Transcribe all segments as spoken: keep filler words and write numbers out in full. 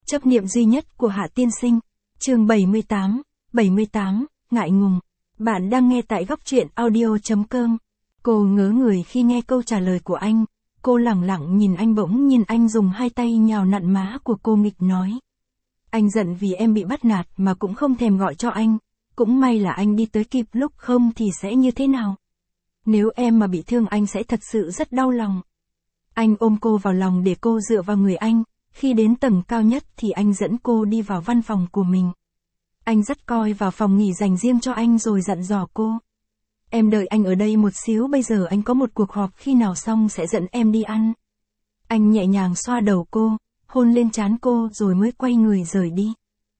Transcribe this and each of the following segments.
Chấp niệm duy nhất của Hạ Tiên Sinh. Chương bảy mươi tám, bảy mươi tám, ngại ngùng. Bạn đang nghe tại góc truyện audio.com. Cô ngớ người khi nghe câu trả lời của anh. Cô lẳng lặng nhìn anh, bỗng nhìn anh dùng hai tay nhào nặn má của cô, nghịch nói. Anh giận vì em bị bắt nạt mà cũng không thèm gọi cho anh. Cũng may là anh đi tới kịp lúc, không thì sẽ như thế nào? Nếu em mà bị thương anh sẽ thật sự rất đau lòng. Anh ôm cô vào lòng để cô dựa vào người anh. Khi đến tầng cao nhất thì anh dẫn cô đi vào văn phòng của mình. Anh dắt coi vào phòng nghỉ dành riêng cho anh rồi dặn dò cô. Em đợi anh ở đây một xíu, bây giờ anh có một cuộc họp, khi nào xong sẽ dẫn em đi ăn. Anh nhẹ nhàng xoa đầu cô, hôn lên trán cô rồi mới quay người rời đi.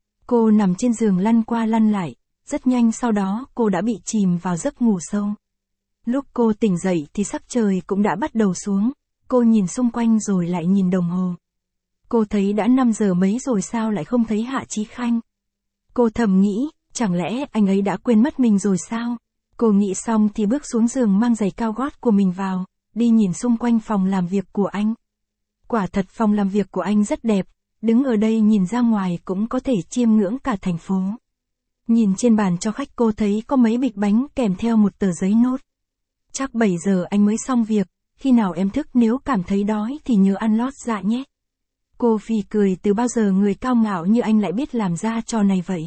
Cô nằm trên giường lăn qua lăn lại, rất nhanh sau đó cô đã bị chìm vào giấc ngủ sâu. Lúc cô tỉnh dậy thì sắc trời cũng đã bắt đầu xuống, cô nhìn xung quanh rồi lại nhìn đồng hồ. Cô thấy đã năm giờ mấy rồi, sao lại không thấy Hạ Chí Khanh? Cô thầm nghĩ, chẳng lẽ anh ấy đã quên mất mình rồi sao? Cô nghĩ xong thì bước xuống giường mang giày cao gót của mình vào, đi nhìn xung quanh phòng làm việc của anh. Quả thật phòng làm việc của anh rất đẹp, đứng ở đây nhìn ra ngoài cũng có thể chiêm ngưỡng cả thành phố. Nhìn trên bàn cho khách cô thấy có mấy bịch bánh kèm theo một tờ giấy nốt. Chắc bảy giờ anh mới xong việc, khi nào em thức nếu cảm thấy đói thì nhớ ăn lót dạ nhé. Cô phì cười, từ bao giờ người cao ngạo như anh lại biết làm ra trò này vậy?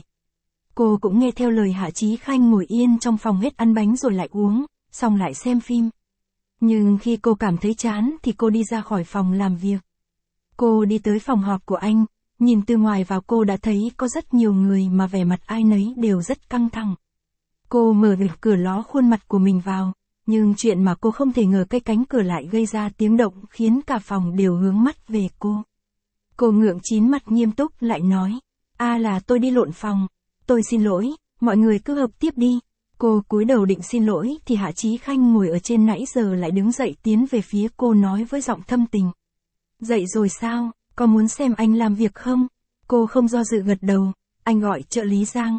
Cô cũng nghe theo lời Hạ Chí Khanh, ngồi yên trong phòng hết ăn bánh rồi lại uống, xong lại xem phim. Nhưng khi cô cảm thấy chán thì cô đi ra khỏi phòng làm việc. Cô đi tới phòng họp của anh, nhìn từ ngoài vào cô đã thấy có rất nhiều người mà vẻ mặt ai nấy đều rất căng thẳng. Cô mở được cửa ló khuôn mặt của mình vào, nhưng chuyện mà cô không thể ngờ, cái cánh cửa lại gây ra tiếng động khiến cả phòng đều hướng mắt về cô. Cô ngượng chín mặt nghiêm túc lại nói, à là tôi đi lộn phòng, tôi xin lỗi, mọi người cứ hợp tiếp đi. Cô cúi đầu định xin lỗi thì Hạ Chí Khanh ngồi ở trên nãy giờ lại đứng dậy tiến về phía cô, nói với giọng thâm tình. Dậy rồi sao, có muốn xem anh làm việc không? Cô không do dự gật đầu. Anh gọi trợ lý Giang.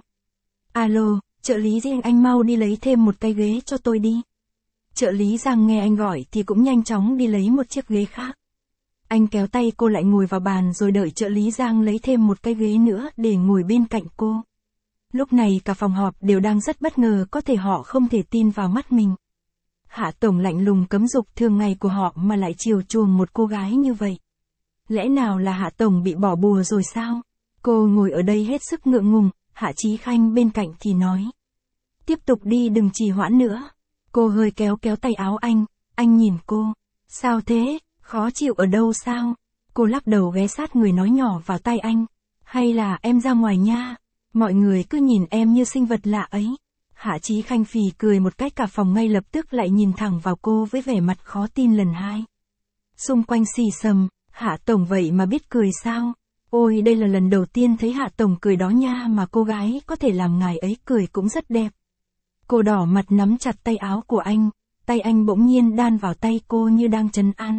Alo, trợ lý Giang, anh mau đi lấy thêm một cái ghế cho tôi đi. Trợ lý Giang nghe anh gọi thì cũng nhanh chóng đi lấy một chiếc ghế khác. Anh kéo tay cô lại ngồi vào bàn rồi đợi trợ lý Giang lấy thêm một cái ghế nữa để ngồi bên cạnh cô. Lúc này cả phòng họp đều đang rất bất ngờ, có thể họ không thể tin vào mắt mình. Hạ Tổng lạnh lùng cấm dục thường ngày của họ mà lại chiều chuộng một cô gái như vậy. Lẽ nào là Hạ Tổng bị bỏ bùa rồi sao? Cô ngồi ở đây hết sức ngượng ngùng, Hạ Chí Khanh bên cạnh thì nói. Tiếp tục đi, đừng trì hoãn nữa. Cô hơi kéo kéo tay áo anh, anh nhìn cô. Sao thế, khó chịu ở đâu sao? Cô lắc đầu ghé sát người nói nhỏ vào tay anh. Hay là em ra ngoài nha, mọi người cứ nhìn em như sinh vật lạ ấy. Hạ Chí Khanh phì cười một cách, cả phòng ngay lập tức lại nhìn thẳng vào cô với vẻ mặt khó tin lần hai. Xung quanh xì xầm, Hạ Tổng vậy mà biết cười sao? Ôi, đây là lần đầu tiên thấy Hạ Tổng cười đó nha, mà cô gái có thể làm ngài ấy cười cũng rất đẹp. Cô đỏ mặt nắm chặt tay áo của anh, tay anh bỗng nhiên đan vào tay cô như đang trấn an.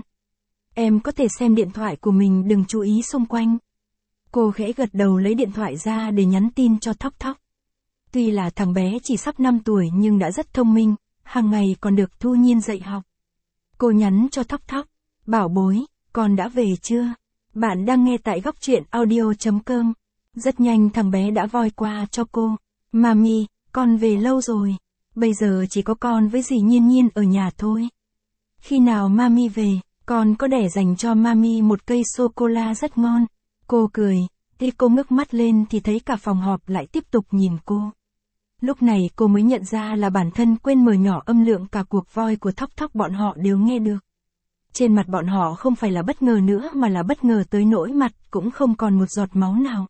Em có thể xem điện thoại của mình, đừng chú ý xung quanh. Cô khẽ gật đầu lấy điện thoại ra để nhắn tin cho Thóc Thóc. Tuy là thằng bé chỉ sắp năm tuổi nhưng đã rất thông minh, hàng ngày còn được Thu Nhiên dạy học. Cô nhắn cho Thóc Thóc, bảo bối, con đã về chưa? Bạn đang nghe tại góc truyện audio.com. Rất nhanh thằng bé đã voi qua cho cô. Mami, con về lâu rồi. Bây giờ chỉ có con với dì Nhiên Nhiên ở nhà thôi. Khi nào Mami về, con có để dành cho Mami một cây sô-cô-la rất ngon. Cô cười, khi cô ngước mắt lên thì thấy cả phòng họp lại tiếp tục nhìn cô. Lúc này cô mới nhận ra là bản thân quên mở nhỏ âm lượng, cả cuộc voi của Thóc Thóc bọn họ đều nghe được. Trên mặt bọn họ không phải là bất ngờ nữa mà là bất ngờ tới nỗi mặt cũng không còn một giọt máu nào.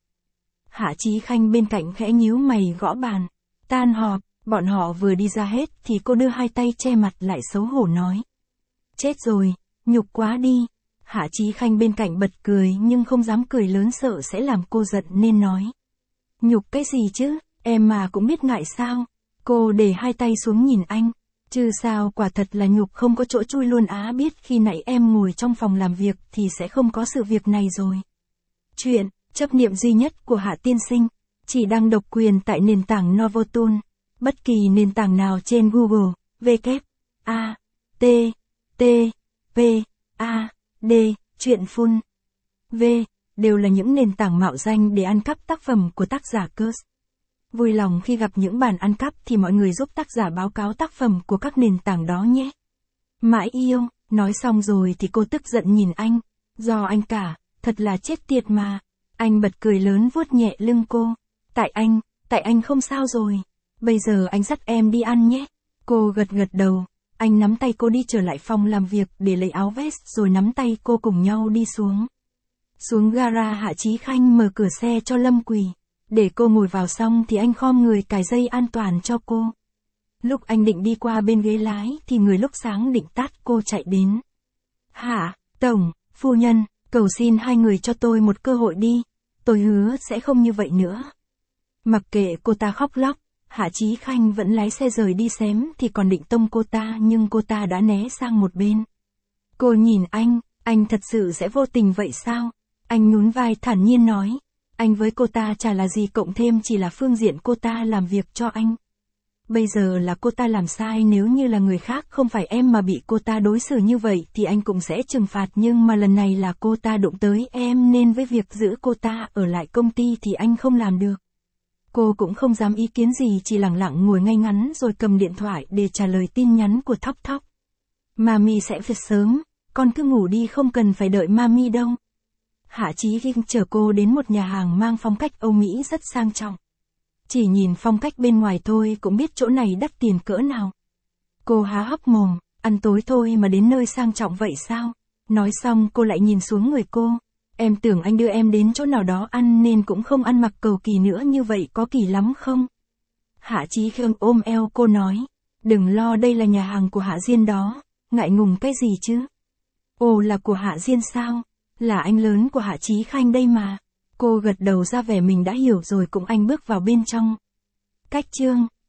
Hạ Chí Khanh bên cạnh khẽ nhíu mày gõ bàn. Tan họp, bọn họ vừa đi ra hết thì cô đưa hai tay che mặt lại xấu hổ nói. Chết rồi, nhục quá đi. Hạ Chí Khanh bên cạnh bật cười nhưng không dám cười lớn, sợ sẽ làm cô giận nên nói. Nhục cái gì chứ, em mà cũng biết ngại sao? Cô để hai tay xuống nhìn anh. Chứ sao, quả thật là nhục không có chỗ chui luôn á, biết khi nãy em ngồi trong phòng làm việc thì sẽ không có sự việc này rồi. Chuyện, chấp niệm duy nhất của Hạ Tiên Sinh, chỉ đăng độc quyền tại nền tảng Novotool. Bất kỳ nền tảng nào trên Google, W, A, T, T, P, A, D, chuyện full. V, đều là những nền tảng mạo danh để ăn cắp tác phẩm của tác giả Kurz. Vui lòng khi gặp những bản ăn cắp thì mọi người giúp tác giả báo cáo tác phẩm của các nền tảng đó nhé. Mãi yêu, nói xong rồi thì cô tức giận nhìn anh. Do anh cả, thật là chết tiệt mà. Anh bật cười lớn vuốt nhẹ lưng cô. Tại anh, tại anh không sao rồi. Bây giờ anh dắt em đi ăn nhé. Cô gật gật đầu. Anh nắm tay cô đi trở lại phòng làm việc để lấy áo vest rồi nắm tay cô cùng nhau đi xuống. Xuống gara Hạ Chí Khanh mở cửa xe cho Lâm Quỳ. Để cô ngồi vào xong thì anh khom người cài dây an toàn cho cô. Lúc anh định đi qua bên ghế lái thì người lúc sáng định tát cô chạy đến. Hả, Tổng, phu nhân, cầu xin hai người cho tôi một cơ hội đi. Tôi hứa sẽ không như vậy nữa. Mặc kệ cô ta khóc lóc, Hạ Chí Khanh vẫn lái xe rời đi xém thì còn định tông cô ta nhưng cô ta đã né sang một bên. Cô nhìn anh, anh thật sự sẽ vô tình vậy sao? Anh nhún vai thản nhiên nói. Anh với cô ta chả là gì cộng thêm chỉ là phương diện cô ta làm việc cho anh. Bây giờ là cô ta làm sai, nếu như là người khác không phải em mà bị cô ta đối xử như vậy thì anh cũng sẽ trừng phạt, nhưng mà lần này là cô ta đụng tới em nên với việc giữ cô ta ở lại công ty thì anh không làm được. Cô cũng không dám ý kiến gì, chỉ lặng lặng ngồi ngay ngắn rồi cầm điện thoại để trả lời tin nhắn của Thóc Thóc. Mami sẽ về sớm, con cứ ngủ đi, không cần phải đợi mami đâu. Hạ Chí Khanh chở cô đến một nhà hàng mang phong cách Âu Mỹ rất sang trọng. Chỉ nhìn phong cách bên ngoài thôi cũng biết chỗ này đắt tiền cỡ nào. Cô há hốc mồm, ăn tối thôi mà đến nơi sang trọng vậy sao? Nói xong cô lại nhìn xuống người cô. Em tưởng anh đưa em đến chỗ nào đó ăn nên cũng không ăn mặc cầu kỳ nữa, như vậy có kỳ lắm không? Hạ Chí Khanh ôm eo cô nói. Đừng lo, đây là nhà hàng của Hạ Diên đó, ngại ngùng cái gì chứ? Ồ, là của Hạ Diên sao? Là anh lớn của Hạ Chí Khanh đây mà. Cô gật đầu ra vẻ mình đã hiểu rồi, cùng anh bước vào bên trong. Cách chương